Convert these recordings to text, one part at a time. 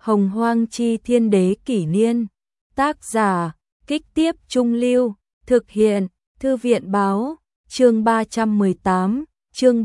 Hồng Hoang Chi Thiên Đế Kỷ Niên. Tác giả, Kích Tiếp Trung Lưu. Thực hiện, Thư viện báo. Chương 318, chương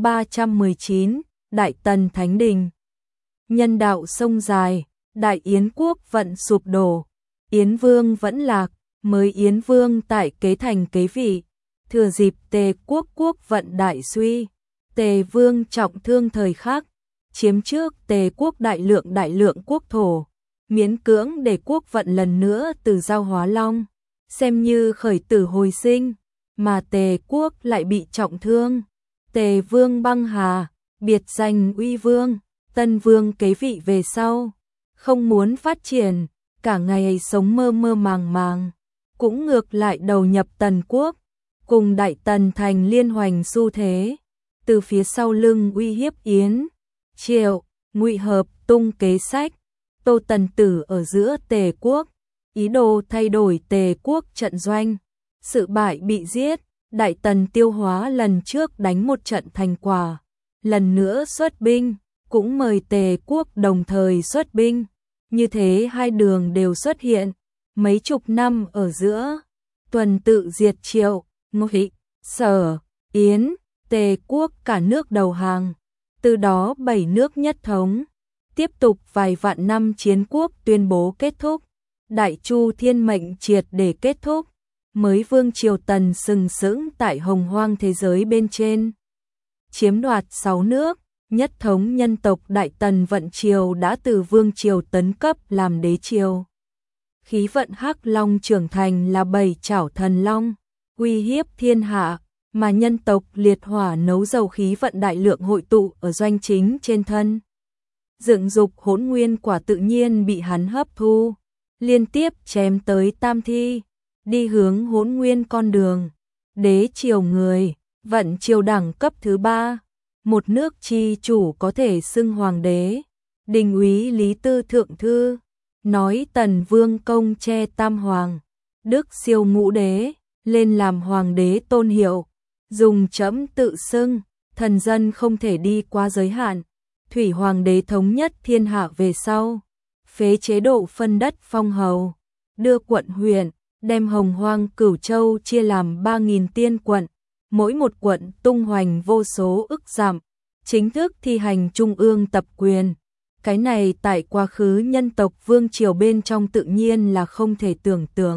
319, Đại Tần Thánh Đình. Nhân đạo sông dài, Đại Yến quốc vận sụp đổ. Yến Vương vẫn lạc, mới Yến Vương tại kế thành kế vị. Thừa dịp Tề quốc quốc vận đại suy, Tề Vương trọng thương thời khắc, chiếm trước Tề quốc đại lượng quốc thổ, miễn cưỡng để quốc vận lần nữa từ Giao Hóa Long, xem như khởi tử hồi sinh, mà Tề quốc lại bị trọng thương. Tề Vương băng hà, biệt danh Uy Vương, Tân Vương kế vị về sau, không muốn phát triển, cả ngày sống mơ mơ màng màng, cũng ngược lại đầu nhập Tần quốc, cùng Đại Tần thành liên hoành xu thế, từ phía sau lưng uy hiếp Yến, Triệu, ngụy hợp tung kế sách, Tô Tần Tử ở giữa Tề quốc, ý đồ thay đổi Tề quốc trận doanh, sự bại bị giết, Đại Tần tiêu hóa lần trước đánh một trận thành quả, lần nữa xuất binh, cũng mời Tề quốc đồng thời xuất binh, như thế hai đường đều xuất hiện, mấy chục năm ở giữa, tuần tự diệt Triệu, Ngụy, Sở, Yến, Tề quốc cả nước đầu hàng, từ đó 7 nước nhất thống, tiếp tục vài vạn năm chiến quốc tuyên bố kết thúc, Đại Chu Thiên mệnh triệt để kết thúc, mới Vương triều Tần sừng sững tại hồng hoang thế giới bên trên, chiếm đoạt 6 nước, nhất thống nhân tộc. Đại Tần vận triều đã từ vương triều tấn cấp làm đế triều. Khí vận Hắc Long trưởng thành là 7 chảo thần long, uy hiếp thiên hạ, mà nhân tộc liệt hỏa nấu dầu khí vận đại lượng hội tụ ở doanh chính trên thân. Dựng dục hỗn nguyên quả tự nhiên bị hắn hấp thu, liên tiếp chém tới tam thi, đi hướng hỗn nguyên con đường. Đế triều người, vận triều đẳng cấp thứ 3, một nước chi chủ có thể xưng hoàng đế. Đình úy Lý Tư thượng thư nói Tần Vương công che tam hoàng, đức siêu ngũ đế, lên làm hoàng đế tôn hiệu, dùng trẫm tự xưng, thần dân không thể đi qua giới hạn. Thủy hoàng đế thống nhất thiên hạ về sau, phế chế độ phân đất phong hầu, đưa quận huyện, đem hồng hoang Cửu Châu chia làm 3.000 tiên quận, mỗi một quận tung hoành vô số ức dặm, chính thức thi hành trung ương tập quyền. Cái này tại quá khứ nhân tộc vương triều bên trong tự nhiên là không thể tưởng tượng.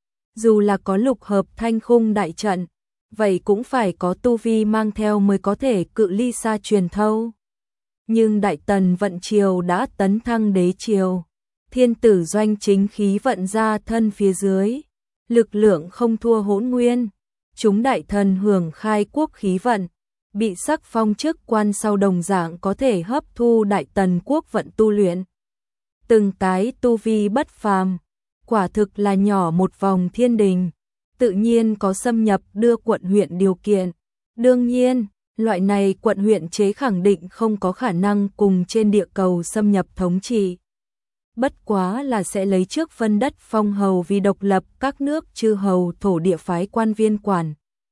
Dù là có lục hợp thanh khung đại trận, vậy cũng phải có tu vi mang theo mới có thể cự ly xa truyền thâu. Nhưng Đại Tần vận triều đã tấn thăng đế triều, thiên tử doanh chính khí vận ra thân phía dưới, lực lượng không thua hỗn nguyên, chúng đại thần hưởng khai quốc khí vận, bị sắc phong chức quan sau đồng dạng có thể hấp thu Đại Tần quốc vận tu luyện. Từng cái tu vi bất phàm, quả thực là nhỏ một vòng thiên đình, tự nhiên có xâm nhập đưa quận huyện điều kiện. Đương nhiên, loại này quận huyện chế khẳng định không có khả năng cùng trên địa cầu xâm nhập thống trị. Bất quá là sẽ lấy trước phân đất phong hầu vì độc lập các nước chư hầu thổ địa phái quan viên quản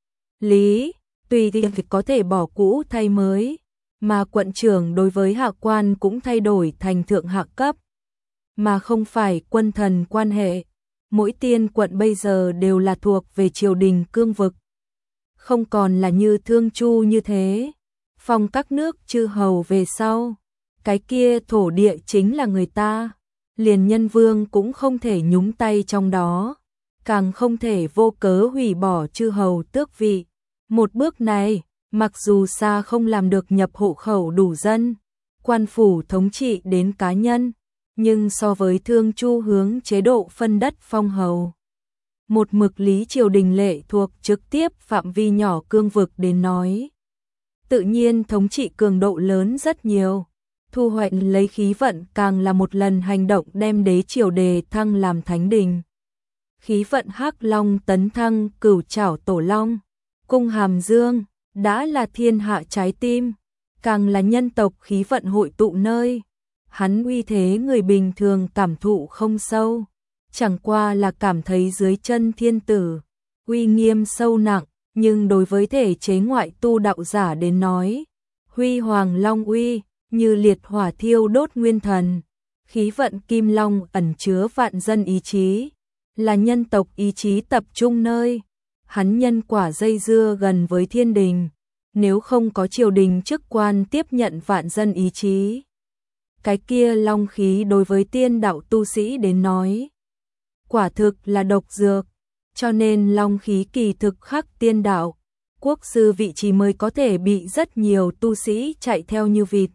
lý, tùy thì có thể bỏ cũ thay mới, mà quận trưởng đối với hạ quan cũng thay đổi thành thượng hạ cấp, mà không phải quân thần quan hệ. Mỗi tiên quận bây giờ đều là thuộc về triều đình cương vực, không còn là như Thương Chu như thế, phong các nước chư hầu về sau, cái kia thổ địa chính là người ta, liền nhân vương cũng không thể nhúng tay trong đó, càng không thể vô cớ hủy bỏ chư hầu tước vị. Một bước này, mặc dù xa không làm được nhập hộ khẩu đủ dân, quan phủ thống trị đến cá nhân, nhưng so với Thương Chu hướng chế độ phân đất phong hầu, một mực lý triều đình lệ thuộc trực tiếp phạm vi nhỏ cương vực đến nói, tự nhiên thống trị cường độ lớn rất nhiều, thu hoạch lấy khí vận càng là một lần hành động đem đế triều đề thăng làm thánh đình. Khí vận Hắc Long tấn thăng Cửu Trảo Tổ Long, cung hàm dương, đã là thiên hạ trái tim, càng là nhân tộc khí vận hội tụ nơi. Hắn uy thế người bình thường cảm thụ không sâu, chẳng qua là cảm thấy dưới chân thiên tử, uy nghiêm sâu nặng, nhưng đối với thể chế ngoại tu đạo giả đến nói, huy hoàng long uy, như liệt hỏa thiêu đốt nguyên thần, Khí vận Kim Long ẩn chứa vạn dân ý chí, là nhân tộc ý chí tập trung nơi. Hắn nhân quả dây dưa gần với thiên đình, nếu không có triều đình chức quan tiếp nhận vạn dân ý chí. Cái kia long khí đối với tiên đạo tu sĩ đến nói, quả thực là độc dược, cho nên long khí kỳ thực khắc tiên đạo. Quốc sư vị trí mới có thể bị rất nhiều tu sĩ chạy theo như vịt.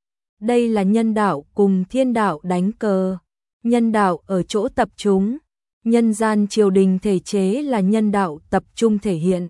Đây là nhân đạo cùng thiên đạo đánh cờ. Nhân đạo ở chỗ tập trung, nhân gian triều đình thể chế là nhân đạo tập trung thể hiện.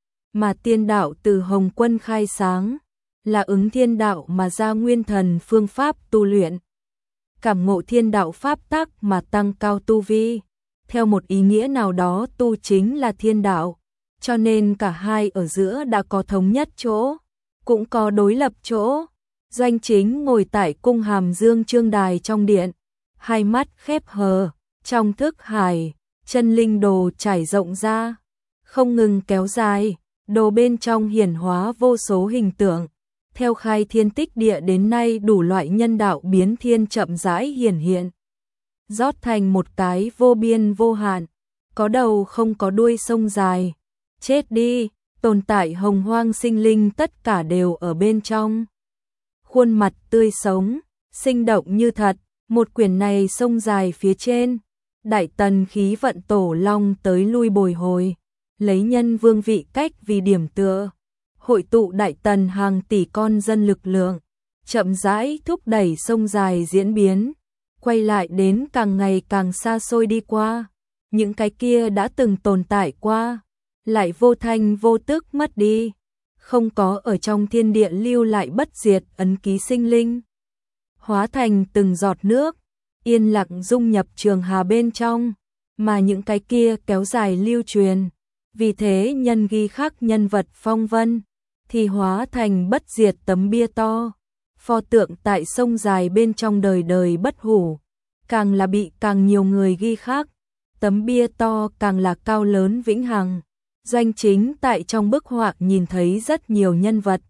Mà tiên đạo từ Hồng Quân khai sáng, là ứng thiên đạo mà ra nguyên thần phương pháp tu luyện. Cảm ngộ thiên đạo pháp tắc mà tăng cao tu vi. Theo một ý nghĩa nào đó tu chính là thiên đạo, cho nên cả hai ở giữa đã có thống nhất chỗ, cũng có đối lập chỗ. Doanh Chính ngồi tại cung Hàm Dương Trương đài trong điện, hai mắt khép hờ, trong thức hải, chân linh đồ trải rộng ra, không ngừng kéo dài, đồ bên trong hiển hóa vô số hình tượng. Theo khai thiên tích địa đến nay đủ loại nhân đạo biến thiên chậm rãi hiển hiện, rót thành một cái vô biên vô hạn, có đầu không có đuôi sông dài. Chết đi, tồn tại hồng hoang sinh linh tất cả đều ở bên trong. Khuôn mặt tươi sống, sinh động như thật, một quyển này sông dài phía trên. Đại tần khí vận tổ long tới lui bồi hồi, lấy nhân vương vị cách vì điểm tựa. Hội tụ đại tần hàng tỷ con dân lực lượng, chậm rãi thúc đẩy sông dài diễn biến, quay lại đến càng ngày càng xa xôi đi qua. Những cái kia đã từng tồn tại qua, lại vô thanh vô tức mất đi, không có ở trong thiên địa lưu lại bất diệt ấn ký sinh linh. Hóa thành từng giọt nước, yên lặng dung nhập trường hà bên trong, mà những cái kia kéo dài lưu truyền. Vì thế nhân ghi khắc nhân vật phong vân, thì hóa thành bất diệt tấm bia to, pho tượng tại sông dài bên trong đời đời bất hủ. Càng là bị càng nhiều người ghi khắc, tấm bia to càng là cao lớn vĩnh hằng. Doanh Chính tại trong bức họa nhìn thấy rất nhiều nhân vật.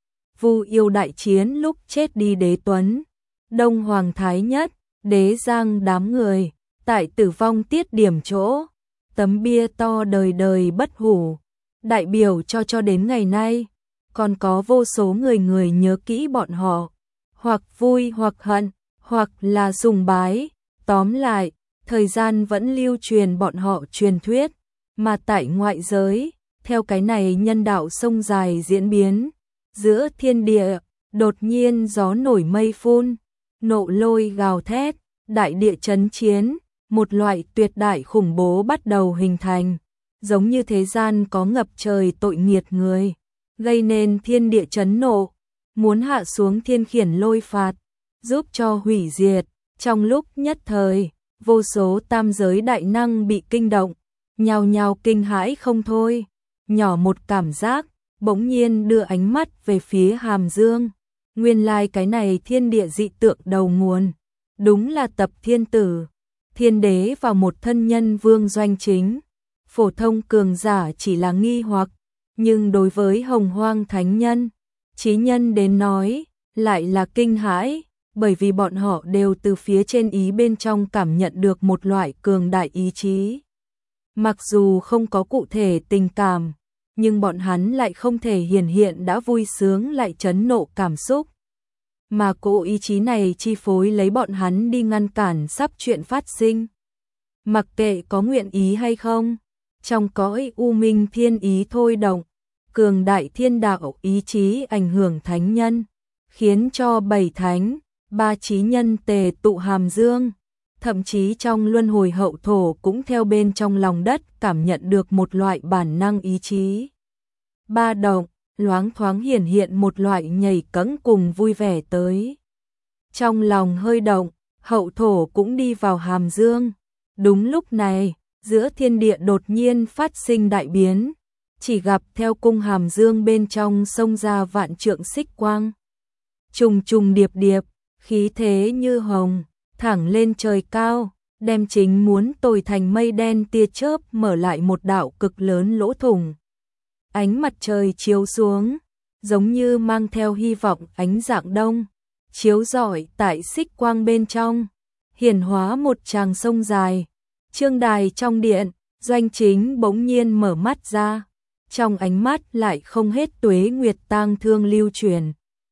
Vu Yêu đại chiến lúc chết đi Đế Tuấn, Đông Hoàng Thái Nhất, Đế Giang đám người, tại tử vong tiết điểm chỗ, tấm bia to đời đời bất hủ, đại biểu cho đến ngày nay, còn có vô số người nhớ kỹ bọn họ, hoặc vui hoặc hận, hoặc là sùng bái, tóm lại, thời gian vẫn lưu truyền bọn họ truyền thuyết. Mà tại ngoại giới, theo cái này nhân đạo sông dài diễn biến, giữa thiên địa, đột nhiên gió nổi mây phun, nộ lôi gào thét, đại địa chấn chiến, một loại tuyệt đại khủng bố bắt đầu hình thành, giống như thế gian có ngập trời tội nghiệt người, gây nên thiên địa chấn nộ, muốn hạ xuống thiên khiển lôi phạt, giúp cho hủy diệt. Trong lúc nhất thời, vô số tam giới đại năng bị kinh động, nhao nhao kinh hãi không thôi. Nhỏ một cảm giác, bỗng nhiên đưa ánh mắt về phía Hàm Dương. Nguyên lai cái này thiên địa dị tượng đầu nguồn, đúng là Tập Thiên Tử, Thiên Đế và một thân nhân Vương Doanh Chính. Phổ thông cường giả chỉ là nghi hoặc, nhưng đối với Hồng Hoang thánh nhân, chí nhân đến nói, lại là kinh hãi, bởi vì bọn họ đều từ phía trên ý bên trong cảm nhận được một loại cường đại ý chí. Mặc dù không có cụ thể tình cảm, nhưng bọn hắn lại không thể hiển hiện đã vui sướng lại chấn nộ cảm xúc. Mà cỗ ý chí này chi phối lấy bọn hắn đi ngăn cản sắp chuyện phát sinh. Mặc kệ có nguyện ý hay không, trong cõi u minh thiên ý thôi động, cường đại thiên đạo ý chí ảnh hưởng thánh nhân, khiến cho 7 thánh, 3 chí nhân tề tụ Hàm Dương. Thậm chí trong luân hồi hậu thổ cũng theo bên trong lòng đất cảm nhận được một loại bản năng ý chí. Ba động, loáng thoáng hiển hiện một loại nhảy cẫng cùng vui vẻ tới. Trong lòng hơi động, hậu thổ cũng đi vào Hàm Dương. Đúng lúc này, giữa thiên địa đột nhiên phát sinh đại biến, chỉ gặp theo cung Hàm Dương bên trong xông ra vạn trượng xích quang. Trùng trùng điệp điệp, khí thế như hồng, thẳng lên trời cao, đem chính muốn tồi thành mây đen tia chớp mở lại một đạo cực lớn lỗ thủng. Ánh mặt trời chiếu xuống, giống như mang theo hy vọng ánh rạng đông, chiếu rọi tại xích quang bên trong, hiển hóa một tràng sông dài. Trương đài trong điện, Doanh Chính bỗng nhiên mở mắt ra, trong ánh mắt lại không hết tuế nguyệt tang thương lưu truyền.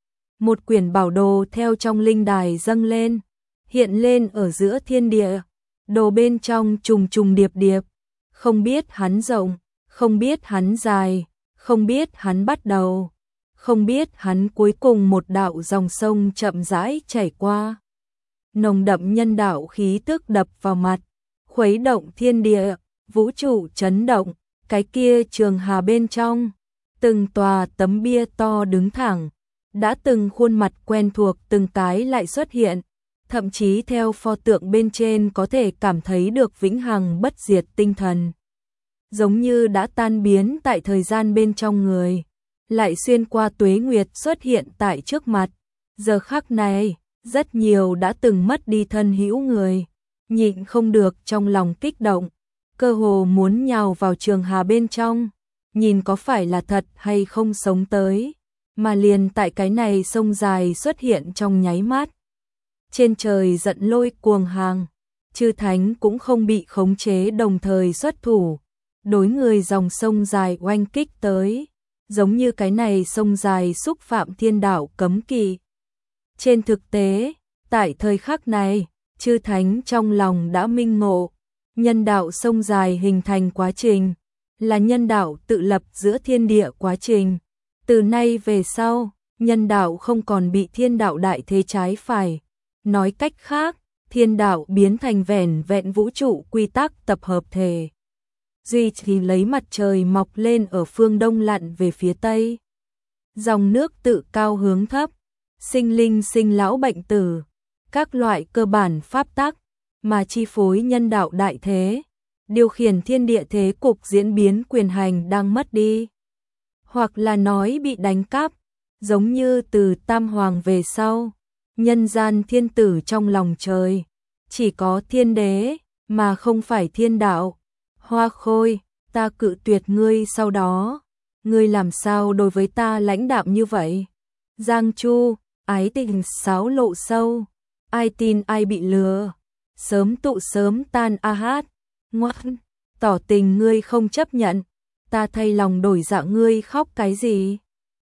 Một quyển bảo đồ theo trong linh đài dâng lên, hiện lên ở giữa thiên địa, đồ bên trong trùng trùng điệp điệp, không biết hắn rộng, không biết hắn dài, không biết hắn bắt đầu, không biết hắn cuối cùng. Một đạo dòng sông chậm rãi chảy qua, nồng đậm nhân đạo khí tức đập vào mặt, khuấy động thiên địa, vũ trụ chấn động. Cái kia trường hà bên trong, từng tòa tấm bia to đứng thẳng, đã từng khuôn mặt quen thuộc từng cái lại xuất hiện, thậm chí theo pho tượng bên trên có thể cảm thấy được vĩnh hằng bất diệt tinh thần, giống như đã tan biến tại thời gian bên trong người, lại xuyên qua tuế nguyệt xuất hiện tại trước mặt. Giờ khắc này, rất nhiều đã từng mất đi thân hữu người, nhịn không được trong lòng kích động, cơ hồ muốn nhào vào trường hà bên trong, nhìn có phải là thật hay không sống tới, mà liền tại cái này sông dài xuất hiện trong nháy mắt. Trên trời giận lôi cuồng hàng, chư thánh cũng không bị khống chế đồng thời xuất thủ, đối người dòng sông dài oanh kích tới, giống như cái này sông dài xúc phạm thiên đạo cấm kỵ. Trên thực tế, tại thời khắc này, chư thánh trong lòng đã minh ngộ, nhân đạo sông dài hình thành quá trình, là nhân đạo tự lập giữa thiên địa quá trình. Từ nay về sau, nhân đạo không còn bị thiên đạo đại thế trái phải. Nói cách khác, thiên đạo biến thành vẻn vẹn vũ trụ quy tắc tập hợp thể. Duy thì lấy mặt trời mọc lên ở phương đông lặn về phía tây. Dòng nước tự cao hướng thấp, sinh linh sinh lão bệnh tử, các loại cơ bản pháp tắc mà chi phối nhân đạo đại thế, điều khiển thiên địa thế cục diễn biến quyền hành đang mất đi, hoặc là nói bị đánh cắp, giống như từ Tam Hoàng về sau, nhân gian thiên tử trong lòng trời, chỉ có thiên đế, mà không phải thiên đạo. Hoa Khôi, ta cự tuyệt ngươi sau đó, ngươi làm sao đối với ta lãnh đạm như vậy? Giang Chu, ái tình sáo lộ sâu, ai tin ai bị lừa, sớm tụ sớm tan a hát, ngoan, tỏ tình ngươi không chấp nhận, ta thay lòng đổi dạ ngươi khóc cái gì?